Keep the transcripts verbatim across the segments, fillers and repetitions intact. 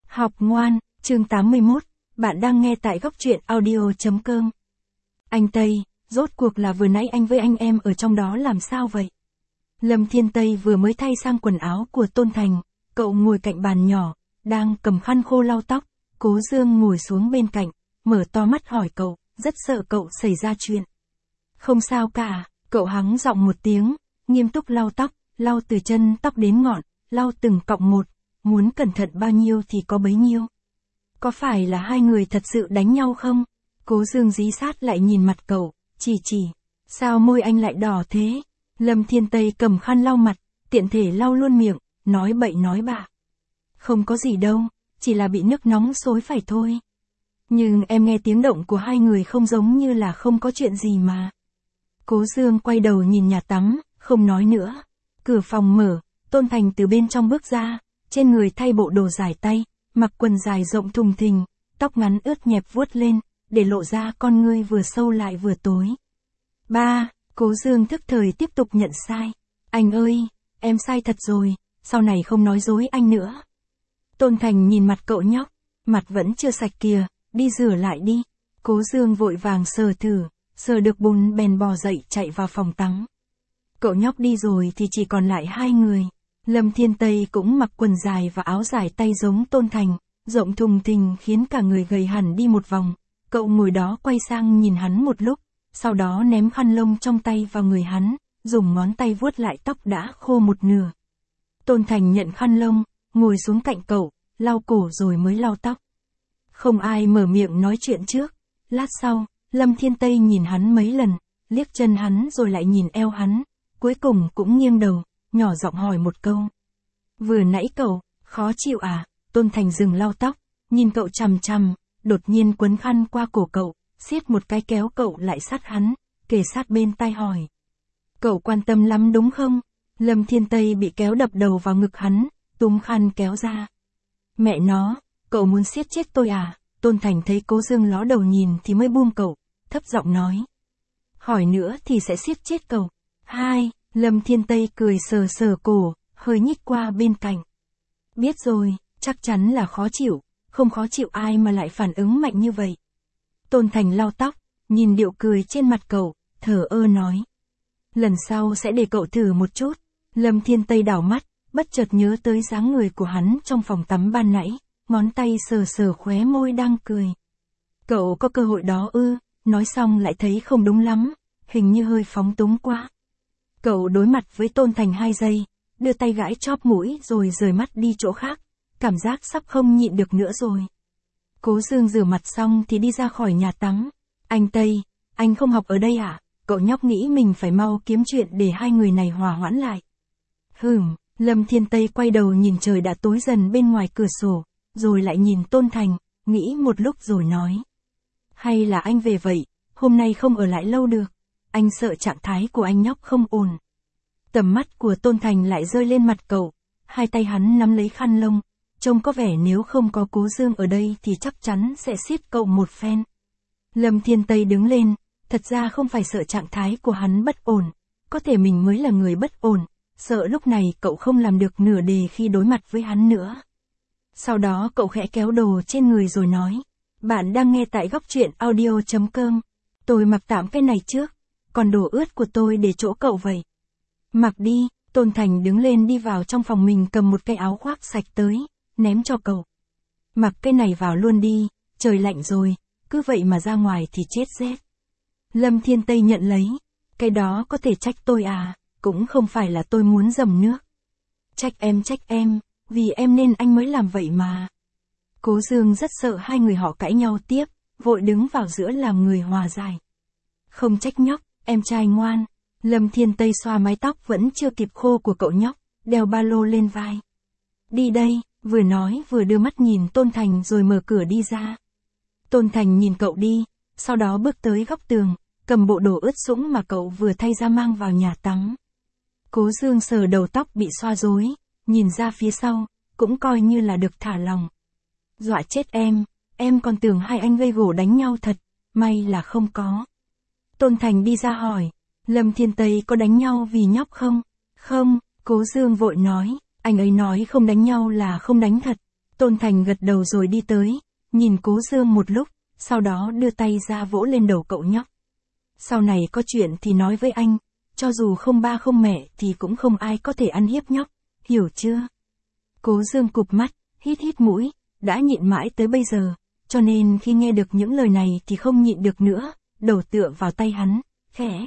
Học ngoan, chương tám mươi mốt, bạn đang nghe tại góc truyện audio.com. Anh Tây, rốt cuộc là vừa nãy anh với anh em ở trong đó làm sao vậy? Lâm Thiên Tây vừa mới thay sang quần áo của Tôn Thành, cậu ngồi cạnh bàn nhỏ, đang cầm khăn khô lau tóc, Cố Dương ngồi xuống bên cạnh, mở to mắt hỏi cậu, rất sợ cậu xảy ra chuyện. Không sao cả, cậu hắng giọng một tiếng, nghiêm túc lau tóc, lau từ chân tóc đến ngọn, lau từng cọng một, muốn cẩn thận bao nhiêu thì có bấy nhiêu. Có phải là hai người thật sự đánh nhau không? Cố Dương dí sát lại nhìn mặt cậu, chỉ chỉ, sao môi anh lại đỏ thế? Lâm Thiên Tây cầm khăn lau mặt, tiện thể lau luôn miệng, nói bậy nói bạ. Không có gì đâu, chỉ là bị nước nóng xối phải thôi. Nhưng em nghe tiếng động của hai người không giống như là không có chuyện gì mà. Cố Dương quay đầu nhìn nhà tắm, không nói nữa. Cửa phòng mở, Tôn Thành từ bên trong bước ra, trên người thay bộ đồ dài tay, mặc quần dài rộng thùng thình, tóc ngắn ướt nhẹp vuốt lên, để lộ ra con ngươi vừa sâu lại vừa tối. Ba, Cố Dương thức thời tiếp tục nhận sai. Anh ơi, em sai thật rồi, sau này không nói dối anh nữa. Tôn Thành nhìn mặt cậu nhóc, mặt vẫn chưa sạch kìa, đi rửa lại đi. Cố Dương vội vàng sờ thử, sờ được bùn bèn bò dậy chạy vào phòng tắm. Cậu nhóc đi rồi thì chỉ còn lại hai người. Lâm Thiên Tây cũng mặc quần dài và áo dài tay giống Tôn Thành, rộng thùng thình khiến cả người gầy hẳn đi một vòng. Cậu ngồi đó quay sang nhìn hắn một lúc, sau đó ném khăn lông trong tay vào người hắn, dùng ngón tay vuốt lại tóc đã khô một nửa. Tôn Thành nhận khăn lông, ngồi xuống cạnh cậu, lau cổ rồi mới lau tóc. Không ai mở miệng nói chuyện trước. Lát sau, Lâm Thiên Tây nhìn hắn mấy lần, liếc chân hắn rồi lại nhìn eo hắn, cuối cùng cũng nghiêng đầu, nhỏ giọng hỏi một câu. Vừa nãy cậu, khó chịu à? Tôn Thành dừng lau tóc, nhìn cậu chằm chằm, đột nhiên quấn khăn qua cổ cậu, siết một cái kéo cậu lại sát hắn, kề sát bên tai hỏi. Cậu quan tâm lắm đúng không? Lâm Thiên Tây bị kéo đập đầu vào ngực hắn, túm khăn kéo ra. Mẹ nó, cậu muốn siết chết tôi à? Tôn Thành thấy Cố Dương ló đầu nhìn thì mới buông cậu, thấp giọng nói. Hỏi nữa thì sẽ siết chết cậu. Hai, Lâm Thiên Tây cười sờ sờ cổ, hơi nhích qua bên cạnh. Biết rồi, chắc chắn là khó chịu, không khó chịu ai mà lại phản ứng mạnh như vậy. Tôn Thành lau tóc, nhìn điệu cười trên mặt cậu, thở ơ nói. Lần sau sẽ để cậu thử một chút. Lâm Thiên Tây đảo mắt, bất chợt nhớ tới dáng người của hắn trong phòng tắm ban nãy, ngón tay sờ sờ khóe môi đang cười. Cậu có cơ hội đó ư? Nói xong lại thấy không đúng lắm, hình như hơi phóng túng quá. Cậu đối mặt với Tôn Thành hai giây, đưa tay gãi chóp mũi rồi rời mắt đi chỗ khác, cảm giác sắp không nhịn được nữa rồi. Cố Dương rửa mặt xong thì đi ra khỏi nhà tắm. Anh Tây, anh không học ở đây à? Cậu nhóc nghĩ mình phải mau kiếm chuyện để hai người này hòa hoãn lại. Hừm, Lâm Thiên Tây quay đầu nhìn trời đã tối dần bên ngoài cửa sổ, rồi lại nhìn Tôn Thành, nghĩ một lúc rồi nói. Hay là anh về vậy, hôm nay không ở lại lâu được, anh sợ trạng thái của anh nhóc không ổn. Tầm mắt của Tôn Thành lại rơi lên mặt cậu, hai tay hắn nắm lấy khăn lông, trông có vẻ nếu không có Cố Dương ở đây thì chắc chắn sẽ siết cậu một phen. Lâm Thiên Tây đứng lên, thật ra không phải sợ trạng thái của hắn bất ổn, có thể mình mới là người bất ổn, sợ lúc này cậu không làm được nửa đề khi đối mặt với hắn nữa. Sau đó cậu khẽ kéo đồ trên người rồi nói, bạn đang nghe tại góc truyện audio.com, tôi mặc tạm cái này trước, còn đồ ướt của tôi để chỗ cậu vậy. Mặc đi. Tôn Thành đứng lên đi vào trong phòng mình cầm một cái áo khoác sạch tới, ném cho cậu. Mặc cái này vào luôn đi, trời lạnh rồi, cứ vậy mà ra ngoài thì chết rét. Lâm Thiên Tây nhận lấy, cái đó có thể trách tôi à, cũng không phải là tôi muốn dầm nước. Trách em trách em, vì em nên anh mới làm vậy mà. Cố Dương rất sợ hai người họ cãi nhau tiếp, vội đứng vào giữa làm người hòa giải. Không trách nhóc, em trai ngoan. Lâm Thiên Tây xoa mái tóc vẫn chưa kịp khô của cậu nhóc, đeo ba lô lên vai. Đi đây, vừa nói vừa đưa mắt nhìn Tôn Thành rồi mở cửa đi ra. Tôn Thành nhìn cậu đi, sau đó bước tới góc tường, cầm bộ đồ ướt sũng mà cậu vừa thay ra mang vào nhà tắm. Cố Dương sờ đầu tóc bị xoa rối, nhìn ra phía sau, cũng coi như là được thả lòng. Dọa chết em, em còn tưởng hai anh gây gổ đánh nhau thật, may là không có. Tôn Thành đi ra hỏi. Lâm Thiên Tây có đánh nhau vì nhóc không? Không, Cố Dương vội nói, anh ấy nói không đánh nhau là không đánh thật. Tôn Thành gật đầu rồi đi tới, nhìn Cố Dương một lúc, sau đó đưa tay ra vỗ lên đầu cậu nhóc. Sau này có chuyện thì nói với anh, cho dù không ba không mẹ thì cũng không ai có thể ăn hiếp nhóc, hiểu chưa? Cố Dương cụp mắt, hít hít mũi, đã nhịn mãi tới bây giờ, cho nên khi nghe được những lời này thì không nhịn được nữa, đầu tựa vào tay hắn, khẽ.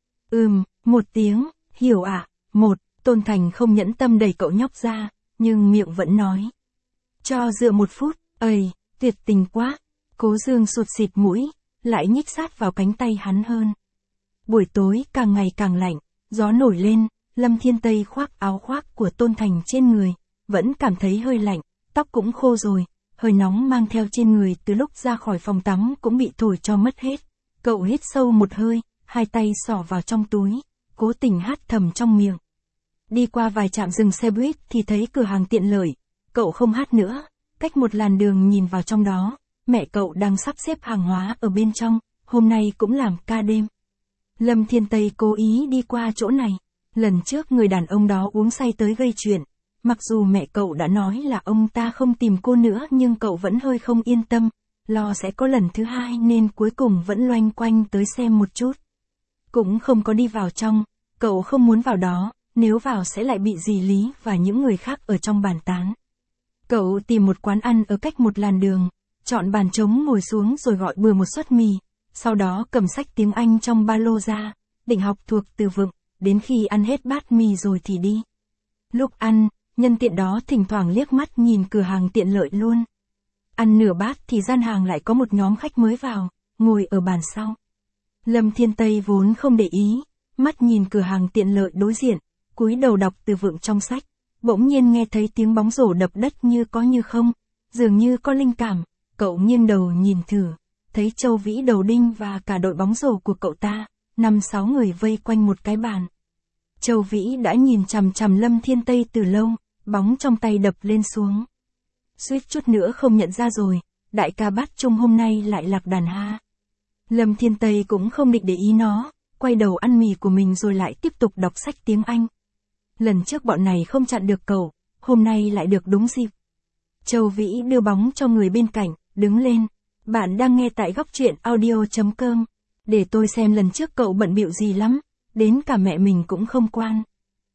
Ừm, một tiếng, hiểu ạ, à? Một, Tôn Thành không nhẫn tâm đẩy cậu nhóc ra, nhưng miệng vẫn nói. Cho dựa một phút, ầy, tuyệt tình quá. Cố Dương sụt xịt mũi, lại nhích sát vào cánh tay hắn hơn. Buổi tối càng ngày càng lạnh, gió nổi lên, Lâm Thiên Tây khoác áo khoác của Tôn Thành trên người, vẫn cảm thấy hơi lạnh, tóc cũng khô rồi, hơi nóng mang theo trên người từ lúc ra khỏi phòng tắm cũng bị thổi cho mất hết. Cậu hít sâu một hơi, hai tay xỏ vào trong túi, cố tình hát thầm trong miệng. Đi qua vài trạm dừng xe buýt thì thấy cửa hàng tiện lợi, cậu không hát nữa, cách một làn đường nhìn vào trong đó, mẹ cậu đang sắp xếp hàng hóa ở bên trong, hôm nay cũng làm ca đêm. Lâm Thiên Tây cố ý đi qua chỗ này, lần trước người đàn ông đó uống say tới gây chuyện, mặc dù mẹ cậu đã nói là ông ta không tìm cô nữa nhưng cậu vẫn hơi không yên tâm, lo sẽ có lần thứ hai nên cuối cùng vẫn loanh quanh tới xem một chút. Cũng không có đi vào trong, cậu không muốn vào đó, nếu vào sẽ lại bị dì Lý và những người khác ở trong bàn tán. Cậu tìm một quán ăn ở cách một làn đường, chọn bàn trống ngồi xuống rồi gọi bừa một suất mì, sau đó cầm sách tiếng Anh trong ba lô ra, định học thuộc từ vựng, đến khi ăn hết bát mì rồi thì đi. Lúc ăn, nhân tiện đó thỉnh thoảng liếc mắt nhìn cửa hàng tiện lợi luôn. Ăn nửa bát thì gian hàng lại có một nhóm khách mới vào, ngồi ở bàn sau. Lâm Thiên Tây vốn không để ý, mắt nhìn cửa hàng tiện lợi đối diện, cúi đầu đọc từ vựng trong sách, bỗng nhiên nghe thấy tiếng bóng rổ đập đất như có như không, dường như có linh cảm, cậu nghiêng đầu nhìn thử, thấy Châu Vĩ Đầu Đinh và cả đội bóng rổ của cậu ta, năm sáu người vây quanh một cái bàn. Châu Vĩ đã nhìn chằm chằm Lâm Thiên Tây từ lâu, bóng trong tay đập lên xuống. Suýt chút nữa không nhận ra rồi, đại ca Bát Trung hôm nay lại lạc đàn ha. Lâm Thiên Tây cũng không định để ý nó, quay đầu ăn mì của mình rồi lại tiếp tục đọc sách tiếng Anh. Lần trước bọn này không chặn được cậu, hôm nay lại được đúng dịp. Châu Vĩ đưa bóng cho người bên cạnh, đứng lên. Bạn đang nghe tại góc truyện audio chấm com. Để tôi xem lần trước cậu bận bịu gì lắm, đến cả mẹ mình cũng không quan.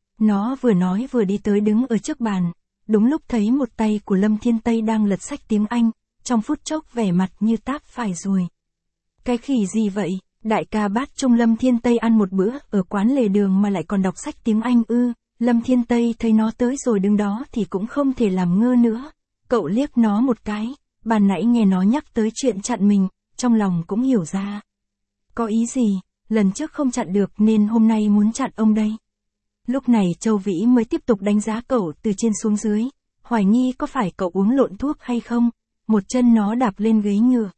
Nó vừa nói vừa đi tới đứng ở trước bàn, đúng lúc thấy một tay của Lâm Thiên Tây đang lật sách tiếng Anh, trong phút chốc vẻ mặt như táp phải rồi. Cái khỉ gì vậy, đại ca Bát Trung Lâm Thiên Tây ăn một bữa ở quán lề đường mà lại còn đọc sách tiếng Anh ư? Lâm Thiên Tây thấy nó tới rồi đứng đó thì cũng không thể làm ngơ nữa. Cậu liếc nó một cái, ban nãy nghe nó nhắc tới chuyện chặn mình, trong lòng cũng hiểu ra. Có ý gì, lần trước không chặn được nên hôm nay muốn chặn ông đây. Lúc này Châu Vĩ mới tiếp tục đánh giá cậu từ trên xuống dưới, hoài nghi có phải cậu uống lộn thuốc hay không, một chân nó đạp lên ghế nhựa.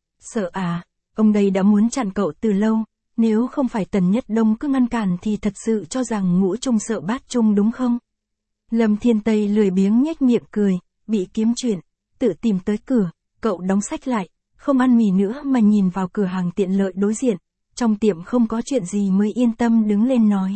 Sợ à, ông đây đã muốn chặn cậu từ lâu, nếu không phải Tần Nhất Đông cứ ngăn cản thì thật sự cho rằng Ngũ Trung sợ Bát Trung đúng không? Lâm Thiên Tây lười biếng nhếch miệng cười, bị kiếm chuyện, tự tìm tới cửa, cậu đóng sách lại, không ăn mì nữa mà nhìn vào cửa hàng tiện lợi đối diện, trong tiệm không có chuyện gì mới yên tâm đứng lên nói.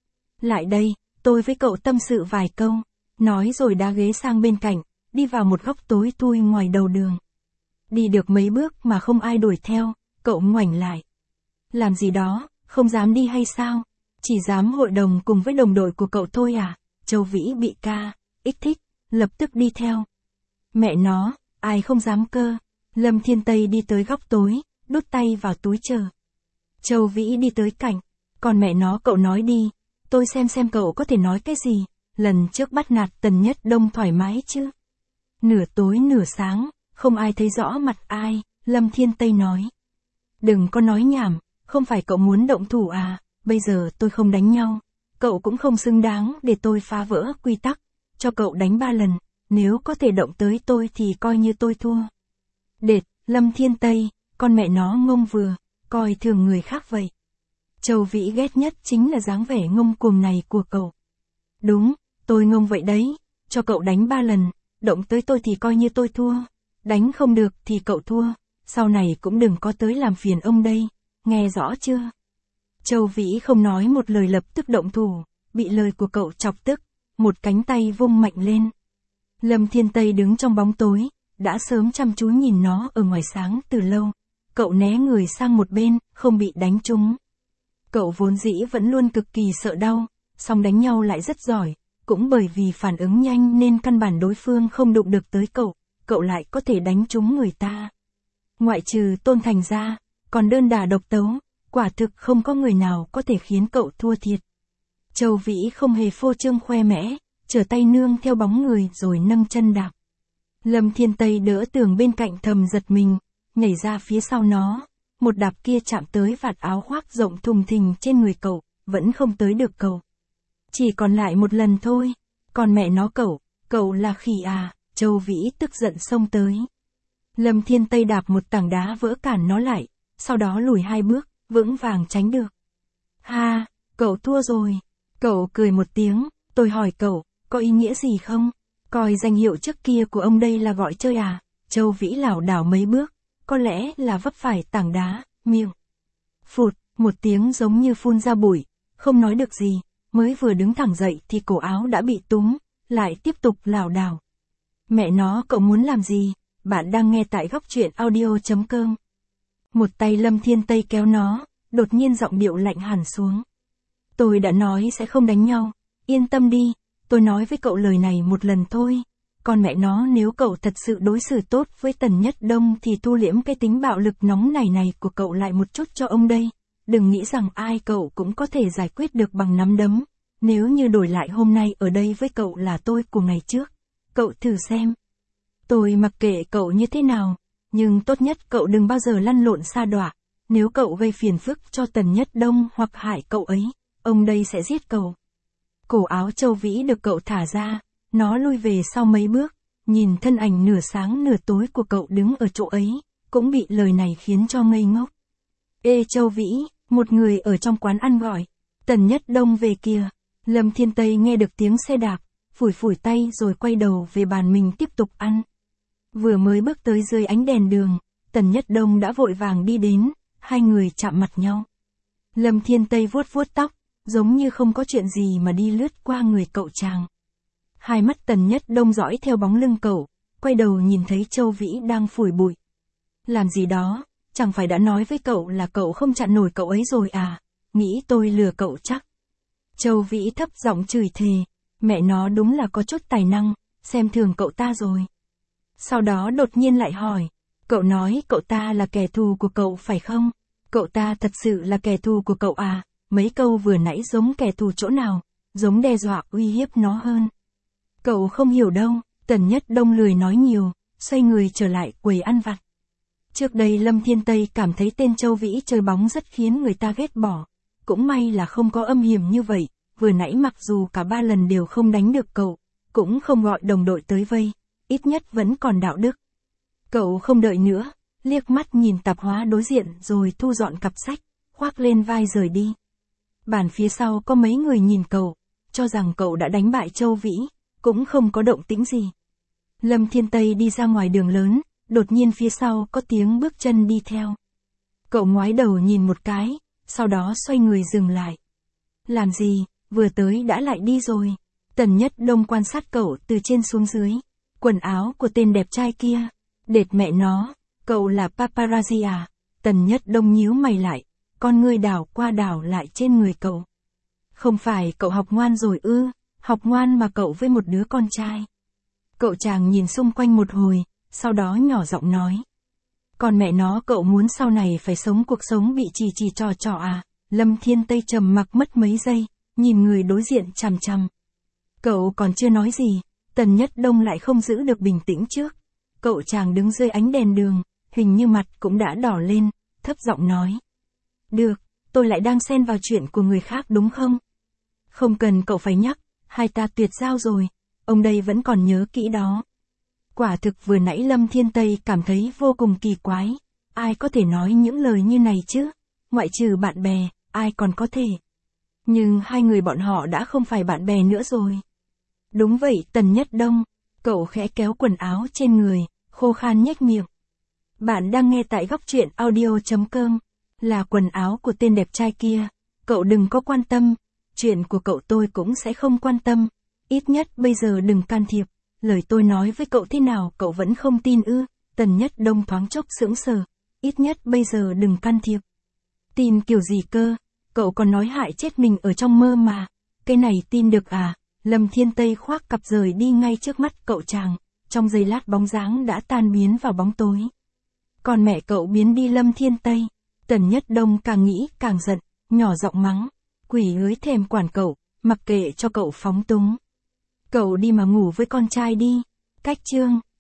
Lại đây, tôi với cậu tâm sự vài câu, nói rồi đá ghế sang bên cạnh, đi vào một góc tối thui ngoài đầu đường. Đi được mấy bước mà không ai đuổi theo, cậu ngoảnh lại. Làm gì đó, không dám đi hay sao? Chỉ dám hội đồng cùng với đồng đội của cậu thôi à? Châu Vĩ bị ca, ích thích, lập tức đi theo. Mẹ nó, ai không dám cơ? Lâm Thiên Tây đi tới góc tối, đút tay vào túi chờ. Châu Vĩ đi tới cạnh, còn mẹ nó cậu nói đi, tôi xem xem cậu có thể nói cái gì, lần trước bắt nạt Tần Nhất Đông thoải mái chứ. Nửa tối nửa sáng, không ai thấy rõ mặt ai, Lâm Thiên Tây nói. Đừng có nói nhảm, không phải cậu muốn động thủ à, bây giờ tôi không đánh nhau, cậu cũng không xứng đáng để tôi phá vỡ quy tắc, cho cậu đánh ba lần, nếu có thể động tới tôi thì coi như tôi thua. Đệt, Lâm Thiên Tây, con mẹ nó ngông vừa, coi thường người khác vậy. Châu Vĩ ghét nhất chính là dáng vẻ ngông cuồng này của cậu. Đúng, tôi ngông vậy đấy, cho cậu đánh ba lần, động tới tôi thì coi như tôi thua, đánh không được thì cậu thua, sau này cũng đừng có tới làm phiền ông đây, nghe rõ chưa? Châu Vĩ không nói một lời lập tức động thủ, bị lời của cậu chọc tức, một cánh tay vung mạnh lên. Lâm Thiên Tây đứng trong bóng tối, đã sớm chăm chú nhìn nó ở ngoài sáng từ lâu. Cậu né người sang một bên, không bị đánh trúng. Cậu vốn dĩ vẫn luôn cực kỳ sợ đau, song đánh nhau lại rất giỏi, cũng bởi vì phản ứng nhanh nên căn bản đối phương không đụng được tới cậu, cậu lại có thể đánh trúng người ta. Ngoại trừ Tôn Thành ra, còn đơn đả độc tấu, quả thực không có người nào có thể khiến cậu thua thiệt. Châu Vĩ không hề phô trương khoe mẽ, trở tay nương theo bóng người rồi nâng chân đạp. Lâm Thiên Tây đỡ tường bên cạnh thầm giật mình, nhảy ra phía sau nó, một đạp kia chạm tới vạt áo khoác rộng thùng thình trên người cậu, vẫn không tới được cậu. Chỉ còn lại một lần thôi, còn mẹ nó cậu, cậu là khỉ à, Châu Vĩ tức giận xông tới. Lâm Thiên Tây đạp một tảng đá vỡ cản nó lại, sau đó lùi hai bước, vững vàng tránh được. Ha, cậu thua rồi. Cậu cười một tiếng, tôi hỏi cậu, có ý nghĩa gì không? Coi danh hiệu trước kia của ông đây là gọi chơi à? Châu Vĩ lảo đảo mấy bước, có lẽ là vấp phải tảng đá, miệng. Phụt, một tiếng giống như phun ra bụi, không nói được gì, mới vừa đứng thẳng dậy thì cổ áo đã bị túm, lại tiếp tục lảo đảo. Mẹ nó cậu muốn làm gì? Bạn đang nghe tại góc truyện audio chấm com. Một tay Lâm Thiên Tây kéo nó, đột nhiên giọng điệu lạnh hẳn xuống. Tôi đã nói sẽ không đánh nhau, yên tâm đi, tôi nói với cậu lời này một lần thôi. Còn mẹ nó nếu cậu thật sự đối xử tốt với Tần Nhất Đông thì thu liễm cái tính bạo lực nóng nảy này của cậu lại một chút cho ông đây. Đừng nghĩ rằng ai cậu cũng có thể giải quyết được bằng nắm đấm. Nếu như đổi lại hôm nay ở đây với cậu là tôi của ngày trước, cậu thử xem. Tôi mặc kệ cậu như thế nào, nhưng tốt nhất cậu đừng bao giờ lăn lộn sa đọa. Nếu cậu gây phiền phức cho Tần Nhất Đông hoặc hại cậu ấy, ông đây sẽ giết cậu. Cổ áo Châu Vĩ được cậu thả ra, nó lui về sau mấy bước, nhìn thân ảnh nửa sáng nửa tối của cậu đứng ở chỗ ấy, cũng bị lời này khiến cho ngây ngốc. Ê Châu Vĩ, một người ở trong quán ăn gọi, Tần Nhất Đông về kìa. Lâm Thiên Tây nghe được tiếng xe đạp, phủi phủi tay rồi quay đầu về bàn mình tiếp tục ăn. Vừa mới bước tới dưới ánh đèn đường, Tần Nhất Đông đã vội vàng đi đến, hai người chạm mặt nhau. Lâm Thiên Tây vuốt vuốt tóc, giống như không có chuyện gì mà đi lướt qua người cậu chàng. Hai mắt Tần Nhất Đông dõi theo bóng lưng cậu, quay đầu nhìn thấy Châu Vĩ đang phủi bụi. Làm gì đó, chẳng phải đã nói với cậu là cậu không chặn nổi cậu ấy rồi à, nghĩ tôi lừa cậu chắc. Châu Vĩ thấp giọng chửi thề, mẹ nó đúng là có chút tài năng, xem thường cậu ta rồi. Sau đó đột nhiên lại hỏi, cậu nói cậu ta là kẻ thù của cậu phải không? Cậu ta thật sự là kẻ thù của cậu à? Mấy câu vừa nãy giống kẻ thù chỗ nào, giống đe dọa uy hiếp nó hơn. Cậu không hiểu đâu, Tần Nhất Đông lười nói nhiều, xoay người trở lại quầy ăn vặt. Trước đây Lâm Thiên Tây cảm thấy tên Châu Vĩ chơi bóng rất khiến người ta ghét bỏ. Cũng may là không có âm hiểm như vậy, vừa nãy mặc dù cả ba lần đều không đánh được cậu, cũng không gọi đồng đội tới vây, ít nhất vẫn còn đạo đức. Cậu không đợi nữa, liếc mắt nhìn tạp hóa đối diện rồi thu dọn cặp sách, khoác lên vai rời đi. Bàn phía sau có mấy người nhìn cậu, cho rằng cậu đã đánh bại Châu Vĩ, cũng không có động tĩnh gì. Lâm Thiên Tây đi ra ngoài đường lớn, đột nhiên phía sau có tiếng bước chân đi theo. Cậu ngoái đầu nhìn một cái, sau đó xoay người dừng lại. Làm gì, vừa tới đã lại đi rồi. Tần Nhất Đông quan sát cậu từ trên xuống dưới. Quần áo của tên đẹp trai kia. Đệt mẹ nó, cậu là paparazzi à? Tần Nhất Đông nhíu mày lại, con ngươi đảo qua đảo lại trên người cậu. Không phải cậu học ngoan rồi ư, học ngoan mà cậu với một đứa con trai. Cậu chàng nhìn xung quanh một hồi, sau đó nhỏ giọng nói. Còn mẹ nó cậu muốn sau này phải sống cuộc sống bị chỉ chỉ trò trò à? Lâm Thiên Tây trầm mặc mất mấy giây, nhìn người đối diện chằm chằm. Cậu còn chưa nói gì, Tần Nhất Đông lại không giữ được bình tĩnh trước. Cậu chàng đứng dưới ánh đèn đường, hình như mặt cũng đã đỏ lên, thấp giọng nói. Được, tôi lại đang xen vào chuyện của người khác đúng không? Không cần cậu phải nhắc, hai ta tuyệt giao rồi, ông đây vẫn còn nhớ kỹ đó. Quả thực vừa nãy Lâm Thiên Tây cảm thấy vô cùng kỳ quái, ai có thể nói những lời như này chứ, ngoại trừ bạn bè, ai còn có thể. Nhưng hai người bọn họ đã không phải bạn bè nữa rồi. Đúng vậy Tần Nhất Đông, cậu khẽ kéo quần áo trên người, khô khan nhếch miệng. Bạn đang nghe tại góc truyện audio chấm com, là quần áo của tên đẹp trai kia, cậu đừng có quan tâm, chuyện của cậu tôi cũng sẽ không quan tâm, ít nhất bây giờ đừng can thiệp. lời tôi nói với cậu thế nào cậu vẫn không tin ư? Tần Nhất Đông thoáng chốc sững sờ, ít nhất bây giờ đừng can thiệp. Tin kiểu gì cơ, cậu còn nói hại chết mình ở trong mơ mà, cái này tin được à? Lâm Thiên Tây khoác cặp rời đi ngay trước mắt cậu chàng, trong giây lát bóng dáng đã tan biến vào bóng tối. Còn mẹ cậu biến đi Lâm Thiên Tây, Tần Nhất Đông càng nghĩ càng giận, nhỏ giọng mắng, quỷ ới thèm quản cậu, mặc kệ cho cậu phóng túng. Cậu đi mà ngủ với con trai đi, cách chương.